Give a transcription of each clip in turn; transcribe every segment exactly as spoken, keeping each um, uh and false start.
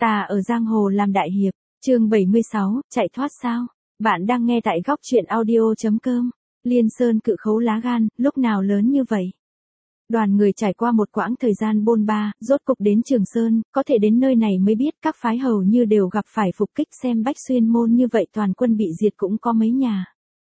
Ta ở giang hồ làm đại hiệp, chương bảy mươi sáu, chạy thoát sao? Bạn đang nghe tại góc truyện audio chấm com. Liên Sơn cự khấu lá gan, lúc nào lớn như vậy? Đoàn người trải qua một quãng thời gian bôn ba, rốt cục đến Trường Sơn, có thể đến nơi này mới biết các phái hầu như đều gặp phải phục kích, xem Bách Xuyên môn như vậy toàn quân bị diệt cũng có mấy nhà.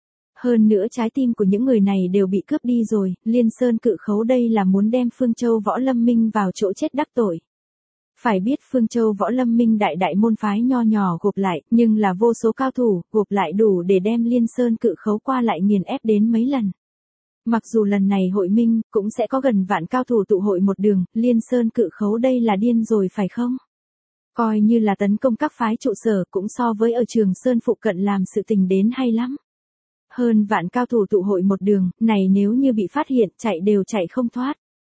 Hơn nữa trái tim của những người này đều bị cướp đi rồi, Liên Sơn cự khấu đây là muốn đem Phương Châu Võ Lâm Minh vào chỗ chết đắc tội. Phải biết Phương Châu Võ Lâm Minh đại đại môn phái nho nhỏ gộp lại, nhưng là vô số cao thủ, gộp lại đủ để đem Liên Sơn cự khấu qua lại nghiền ép đến mấy lần. Mặc dù lần này hội minh, cũng sẽ có gần vạn cao thủ tụ hội một đường, Liên Sơn cự khấu đây là điên rồi phải không? Coi như là tấn công các phái trụ sở cũng so với ở Trường Sơn phụ cận làm sự tình đến hay lắm. Hơn vạn cao thủ tụ hội một đường, này nếu như bị phát hiện chạy đều chạy không thoát.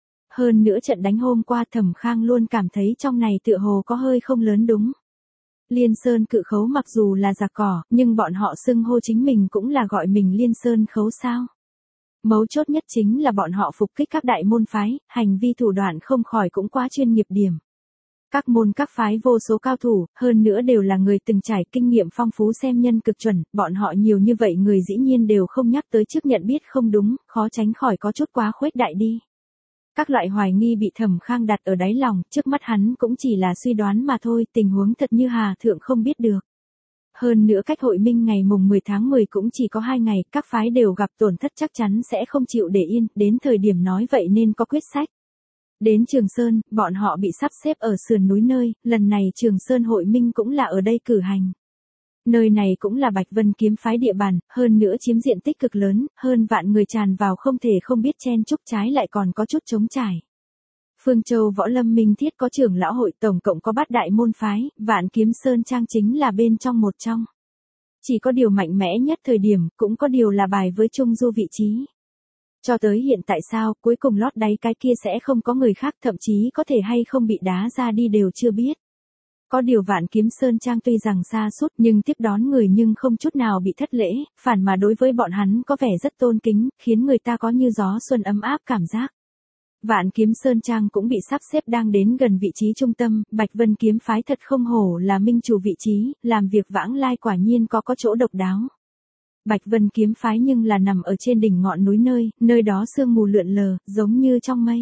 Hơn nữa trận đánh hôm qua Thẩm Khang luôn cảm thấy trong này tựa hồ có hơi không lớn đúng. Liên Sơn cự khấu mặc dù là giặc cỏ, nhưng bọn họ xưng hô chính mình cũng là gọi mình Liên Sơn khấu sao. Mấu chốt nhất chính là bọn họ phục kích các đại môn phái, hành vi thủ đoạn không khỏi cũng quá chuyên nghiệp điểm. Các môn các phái vô số cao thủ, hơn nữa đều là người từng trải kinh nghiệm phong phú xem nhân cực chuẩn, bọn họ nhiều như vậy người dĩ nhiên đều không nhắc tới trước nhận biết không đúng, khó tránh khỏi có chút quá khuếch đại đi. Các loại hoài nghi bị Thẩm Khang đặt ở đáy lòng, trước mắt hắn cũng chỉ là suy đoán mà thôi, tình huống thật như Hà Thượng không biết được. Hơn nữa cách hội minh ngày mùng mười tháng mười cũng chỉ có hai ngày, các phái đều gặp tổn thất chắc chắn sẽ không chịu để yên, đến thời điểm nói vậy nên có quyết sách. Đến Trường Sơn, bọn họ bị sắp xếp ở sườn núi nơi, lần này Trường Sơn hội minh cũng là ở đây cử hành. Nơi này cũng là Bạch Vân kiếm phái địa bàn, hơn nữa chiếm diện tích cực lớn, hơn vạn người tràn vào không thể không biết chen chúc, trái lại còn có chút trống trải. Phương Châu Võ Lâm Minh thiết có trưởng lão hội, tổng cộng có bát đại môn phái, Vạn Kiếm Sơn Trang chính là bên trong một trong. Chỉ có điều mạnh mẽ nhất thời điểm, cũng có điều là bài với trung du vị trí. Cho tới hiện tại sao, cuối cùng lót đáy cái kia sẽ không có người khác, thậm chí có thể hay không bị đá ra đi đều chưa biết. Có điều Vạn Kiếm Sơn Trang tuy rằng xa suốt nhưng tiếp đón người nhưng không chút nào bị thất lễ, phản mà đối với bọn hắn có vẻ rất tôn kính, khiến người ta có như gió xuân ấm áp cảm giác. Vạn Kiếm Sơn Trang cũng bị sắp xếp đang đến gần vị trí trung tâm, Bạch Vân kiếm phái thật không hổ là minh chủ vị trí, làm việc vãng lai quả nhiên có có chỗ độc đáo. Bạch Vân kiếm phái nhưng là nằm ở trên đỉnh ngọn núi nơi, nơi đó sương mù lượn lờ, giống như trong mây.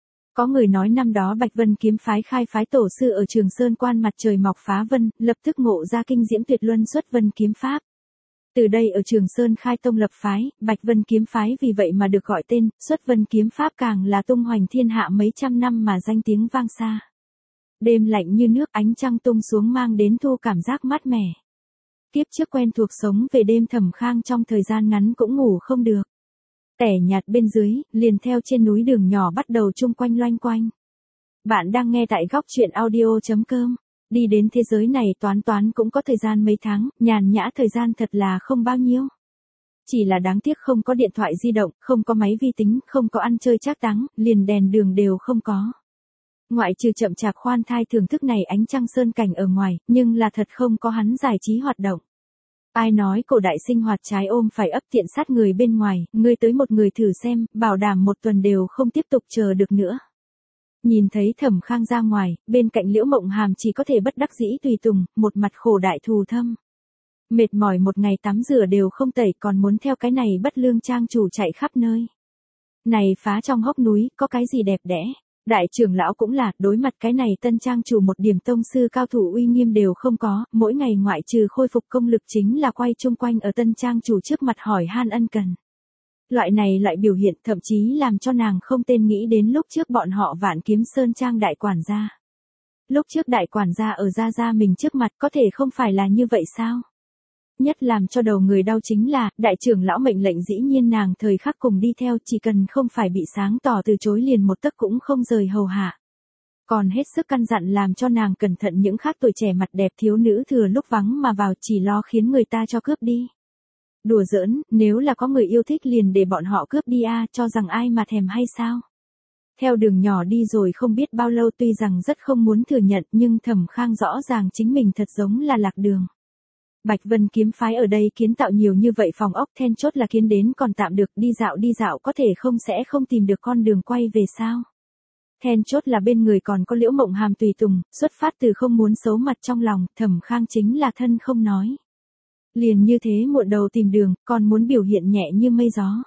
Có người nói năm đó Bạch Vân kiếm phái khai phái tổ sư ở Trường Sơn quan mặt trời mọc phá vân, lập tức ngộ ra kinh diễm tuyệt luân xuất vân kiếm pháp. Từ đây ở Trường Sơn khai tông lập phái, Bạch Vân kiếm phái vì vậy mà được gọi tên, xuất vân kiếm pháp càng là tung hoành thiên hạ mấy trăm năm mà danh tiếng vang xa. Đêm lạnh như nước, ánh trăng tung xuống mang đến thu cảm giác mát mẻ. Kiếp trước quen thuộc sống về đêm Thẩm Khang trong thời gian ngắn cũng ngủ không được. Tẻ nhạt bên dưới, liền theo trên núi đường nhỏ bắt đầu chung quanh loanh quanh. Bạn đang nghe tại góc truyện audio chấm com. Đi đến thế giới này toán toán cũng có thời gian mấy tháng, nhàn nhã thời gian thật là không bao nhiêu. Chỉ là đáng tiếc không có điện thoại di động, không có máy vi tính, không có ăn chơi trác táng, liền đèn đường đều không có. Ngoại trừ chậm chạp khoan thai thưởng thức này ánh trăng sơn cảnh ở ngoài, nhưng là thật không có hắn giải trí hoạt động. Ai nói cổ đại sinh hoạt trái ôm phải ấp tiện sát người bên ngoài, ngươi tới một người thử xem, bảo đảm một tuần đều không tiếp tục chờ được nữa. Nhìn thấy Thẩm Khang ra ngoài, bên cạnh Liễu Mộng Hàm chỉ có thể bất đắc dĩ tùy tùng, một mặt khổ đại thù thâm. Mệt mỏi một ngày tắm rửa đều không tẩy còn muốn theo cái này bất lương trang chủ chạy khắp nơi. Này phá trong hốc núi, có cái gì đẹp đẽ. Đại trưởng lão cũng là, đối mặt cái này tân trang chủ một điểm tông sư cao thủ uy nghiêm đều không có, mỗi ngày ngoại trừ khôi phục công lực chính là quay chung quanh ở tân trang chủ trước mặt hỏi han ân cần. Loại này loại biểu hiện thậm chí làm cho nàng không tên nghĩ đến lúc trước bọn họ Vạn Kiếm Sơn Trang đại quản gia. Lúc trước đại quản gia ở gia gia mình trước mặt có thể không phải là như vậy sao? Nhất làm cho đầu người đau chính là, đại trưởng lão mệnh lệnh dĩ nhiên nàng thời khắc cùng đi theo, chỉ cần không phải bị sáng tỏ từ chối liền một tấc cũng không rời hầu hạ. Còn hết sức căn dặn làm cho nàng cẩn thận những khác tuổi trẻ mặt đẹp thiếu nữ thừa lúc vắng mà vào chỉ lo khiến người ta cho cướp đi. Đùa giỡn, nếu là có người yêu thích liền để bọn họ cướp đi a, cho rằng ai mà thèm hay sao? Theo đường nhỏ đi rồi không biết bao lâu tuy rằng rất không muốn thừa nhận nhưng Thẩm Khang rõ ràng chính mình thật giống là lạc đường. Bạch Vân kiếm phái ở đây kiến tạo nhiều như vậy phòng ốc then chốt là kiến đến còn tạm được, đi dạo đi dạo có thể không sẽ không tìm được con đường quay về sao? Then chốt là bên người còn có Liễu Mộng Hàm tùy tùng, xuất phát từ không muốn xấu mặt trong lòng, Thẩm Khang chính là thân không nói. Liền như thế muộn đầu tìm đường, còn muốn biểu hiện nhẹ như mây gió.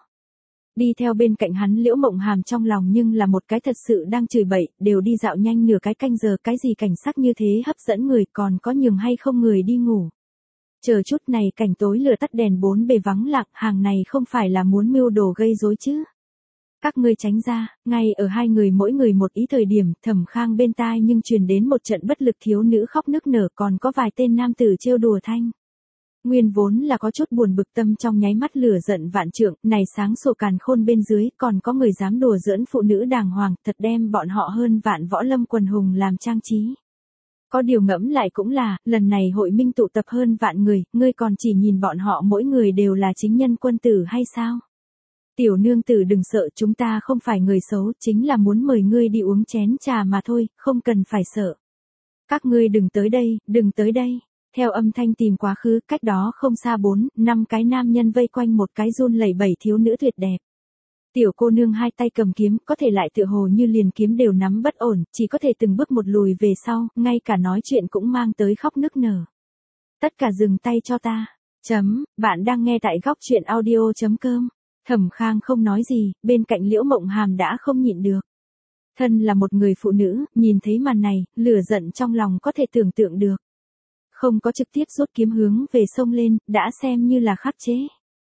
Đi theo bên cạnh hắn Liễu Mộng Hàm trong lòng nhưng là một cái thật sự đang chửi bậy, đều đi dạo nhanh nửa cái canh giờ, cái gì cảnh sắc như thế hấp dẫn người, còn có nhường hay không người đi ngủ. Chờ chút này cảnh tối lửa tắt đèn bốn bề vắng lặng, hàng này không phải là muốn mưu đồ gây rối chứ. Các ngươi tránh ra, ngay ở hai người mỗi người một ý thời điểm, Thẩm Khang bên tai nhưng truyền đến một trận bất lực thiếu nữ khóc nức nở, còn có vài tên nam tử trêu đùa thanh. Nguyên vốn là có chút buồn bực, tâm trong nháy mắt lửa giận vạn trượng, này sáng sủa càn khôn bên dưới, còn có người dám đùa giỡn phụ nữ đàng hoàng, thật đem bọn họ hơn vạn võ lâm quần hùng làm trang trí. Có điều ngẫm lại cũng là, lần này hội minh tụ tập hơn vạn người, ngươi còn chỉ nhìn bọn họ mỗi người đều là chính nhân quân tử hay sao? Tiểu nương tử đừng sợ, chúng ta không phải người xấu, chính là muốn mời ngươi đi uống chén trà mà thôi, không cần phải sợ. Các ngươi đừng tới đây, đừng tới đây. Theo âm thanh tìm quá khứ, cách đó không xa bốn, năm cái nam nhân vây quanh một cái run lẩy bẩy thiếu nữ tuyệt đẹp. Tiểu cô nương hai tay cầm kiếm, có thể lại tựa hồ như liền kiếm đều nắm bất ổn, chỉ có thể từng bước một lùi về sau, ngay cả nói chuyện cũng mang tới khóc nức nở. Tất cả dừng tay cho ta. Chấm, bạn đang nghe tại góc truyện audio chấm com. Thẩm Khang không nói gì, bên cạnh Liễu Mộng Hàm đã không nhịn được. Thân là một người phụ nữ, nhìn thấy màn này, lửa giận trong lòng có thể tưởng tượng được. Không có trực tiếp rút kiếm hướng về sông lên, đã xem như là khắc chế.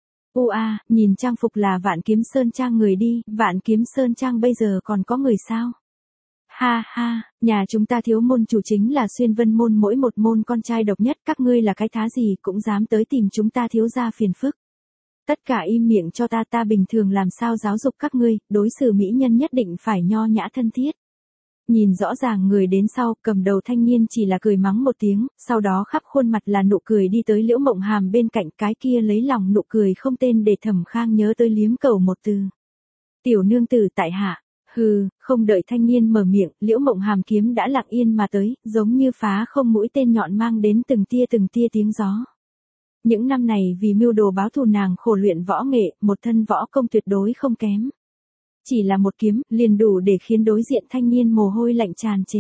U a, nhìn trang phục là Vạn Kiếm Sơn Trang người đi, Vạn Kiếm Sơn Trang bây giờ còn có người sao? Ha ha, nhà chúng ta thiếu môn chủ chính là Xuyên Vân môn, mỗi một môn con trai độc nhất, các ngươi là cái thá gì cũng dám tới tìm chúng ta thiếu gia phiền phức. Tất cả im miệng cho ta, ta bình thường làm sao giáo dục các ngươi, đối xử mỹ nhân nhất định phải nho nhã thân thiết. Nhìn rõ ràng người đến sau, cầm đầu thanh niên chỉ là cười mắng một tiếng, sau đó khắp khuôn mặt là nụ cười đi tới Liễu Mộng Hàm bên cạnh, cái kia lấy lòng nụ cười không tên để Thẩm Khang nhớ tới liếm cầu một từ. Tiểu nương tử tại hạ, hừ, không đợi thanh niên mở miệng, Liễu Mộng Hàm kiếm đã lặng yên mà tới, giống như phá không mũi tên nhọn mang đến từng tia từng tia tiếng gió. Những năm này vì mưu đồ báo thù nàng khổ luyện võ nghệ, một thân võ công tuyệt đối không kém. Chỉ là một kiếm, liền đủ để khiến đối diện thanh niên mồ hôi lạnh tràn trề.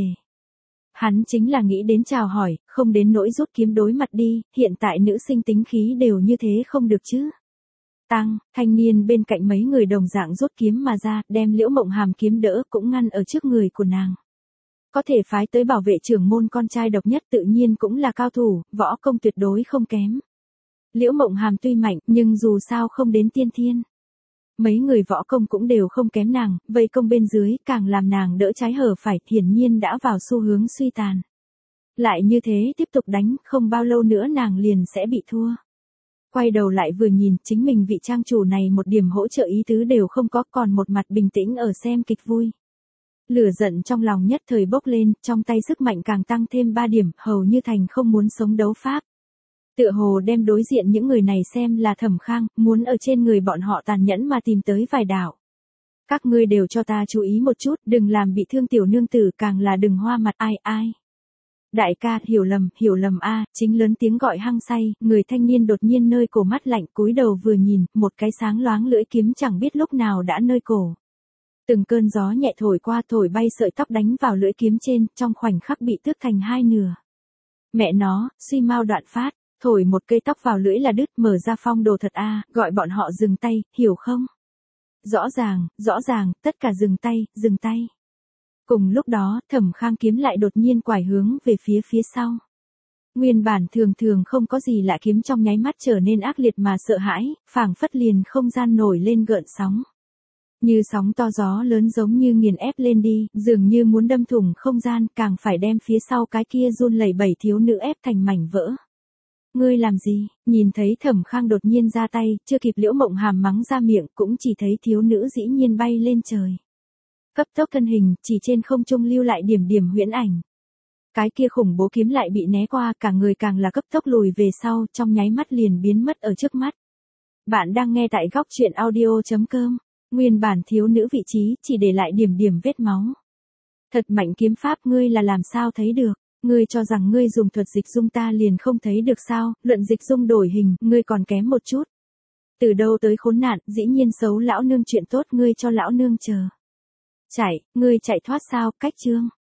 Hắn chính là nghĩ đến chào hỏi, không đến nỗi rút kiếm đối mặt đi, hiện tại nữ sinh tính khí đều như thế không được chứ. Tăng, thanh niên bên cạnh mấy người đồng dạng rút kiếm mà ra, đem Liễu Mộng Hàm kiếm đỡ cũng ngăn ở trước người của nàng. Có thể phái tới bảo vệ trưởng môn con trai độc nhất tự nhiên cũng là cao thủ, võ công tuyệt đối không kém. Liễu Mộng Hàm tuy mạnh, nhưng dù sao không đến tiên thiên. Mấy người võ công cũng đều không kém nàng, vây công bên dưới càng làm nàng đỡ trái hở phải, hiển nhiên đã vào xu hướng suy tàn. Lại như thế tiếp tục đánh, không bao lâu nữa nàng liền sẽ bị thua. Quay đầu lại vừa nhìn, chính mình vị trang chủ này một điểm hỗ trợ ý tứ đều không có, còn một mặt bình tĩnh ở xem kịch vui. Lửa giận trong lòng nhất thời bốc lên, trong tay sức mạnh càng tăng thêm ba điểm, hầu như thành không muốn sống đấu pháp. Tựa hồ đem đối diện những người này xem là Thẩm Khang, muốn ở trên người bọn họ tàn nhẫn mà tìm tới vài đạo. Các ngươi đều cho ta chú ý một chút, đừng làm bị thương tiểu nương tử, càng là đừng hoa mặt ai ai. Đại ca, hiểu lầm, hiểu lầm a, chính lớn tiếng gọi hăng say, người thanh niên đột nhiên nơi cổ mắt lạnh, cúi đầu vừa nhìn, một cái sáng loáng lưỡi kiếm chẳng biết lúc nào đã nơi cổ. Từng cơn gió nhẹ thổi qua, thổi bay sợi tóc đánh vào lưỡi kiếm trên, trong khoảnh khắc bị tước thành hai nửa. Mẹ nó, suy mau đoạn phát. Thổi một cây tóc vào lưỡi là đứt, mở ra phong đồ thật a, gọi bọn họ dừng tay, hiểu không? Rõ ràng, rõ ràng, tất cả dừng tay, dừng tay. Cùng lúc đó, Thẩm Khang kiếm lại đột nhiên quải hướng về phía phía sau. Nguyên bản thường thường không có gì lạ kiếm trong nháy mắt trở nên ác liệt mà sợ hãi, phảng phất liền không gian nổi lên gợn sóng. Như sóng to gió lớn giống như nghiền ép lên đi, dường như muốn đâm thủng không gian, càng phải đem phía sau cái kia run lẩy bẩy thiếu nữ ép thành mảnh vỡ. Ngươi làm gì? Nhìn thấy Thẩm Khang đột nhiên ra tay, chưa kịp Liễu Mộng Hàm mắng ra miệng, cũng chỉ thấy thiếu nữ dĩ nhiên bay lên trời. Cấp tốc thân hình, chỉ trên không trung lưu lại điểm điểm huyễn ảnh. Cái kia khủng bố kiếm lại bị né qua, cả người càng là cấp tốc lùi về sau, trong nháy mắt liền biến mất ở trước mắt. Bạn đang nghe tại góc truyện audio chấm com. Nguyên bản thiếu nữ vị trí, chỉ để lại điểm điểm vết máu. Thật mạnh kiếm pháp, ngươi là làm sao thấy được? Ngươi cho rằng ngươi dùng thuật dịch dung ta liền không thấy được sao, luận dịch dung đổi hình, ngươi còn kém một chút. Từ đâu tới khốn nạn, dĩ nhiên xấu lão nương chuyện tốt, ngươi cho lão nương chờ. Chạy, ngươi chạy thoát sao, cách chương.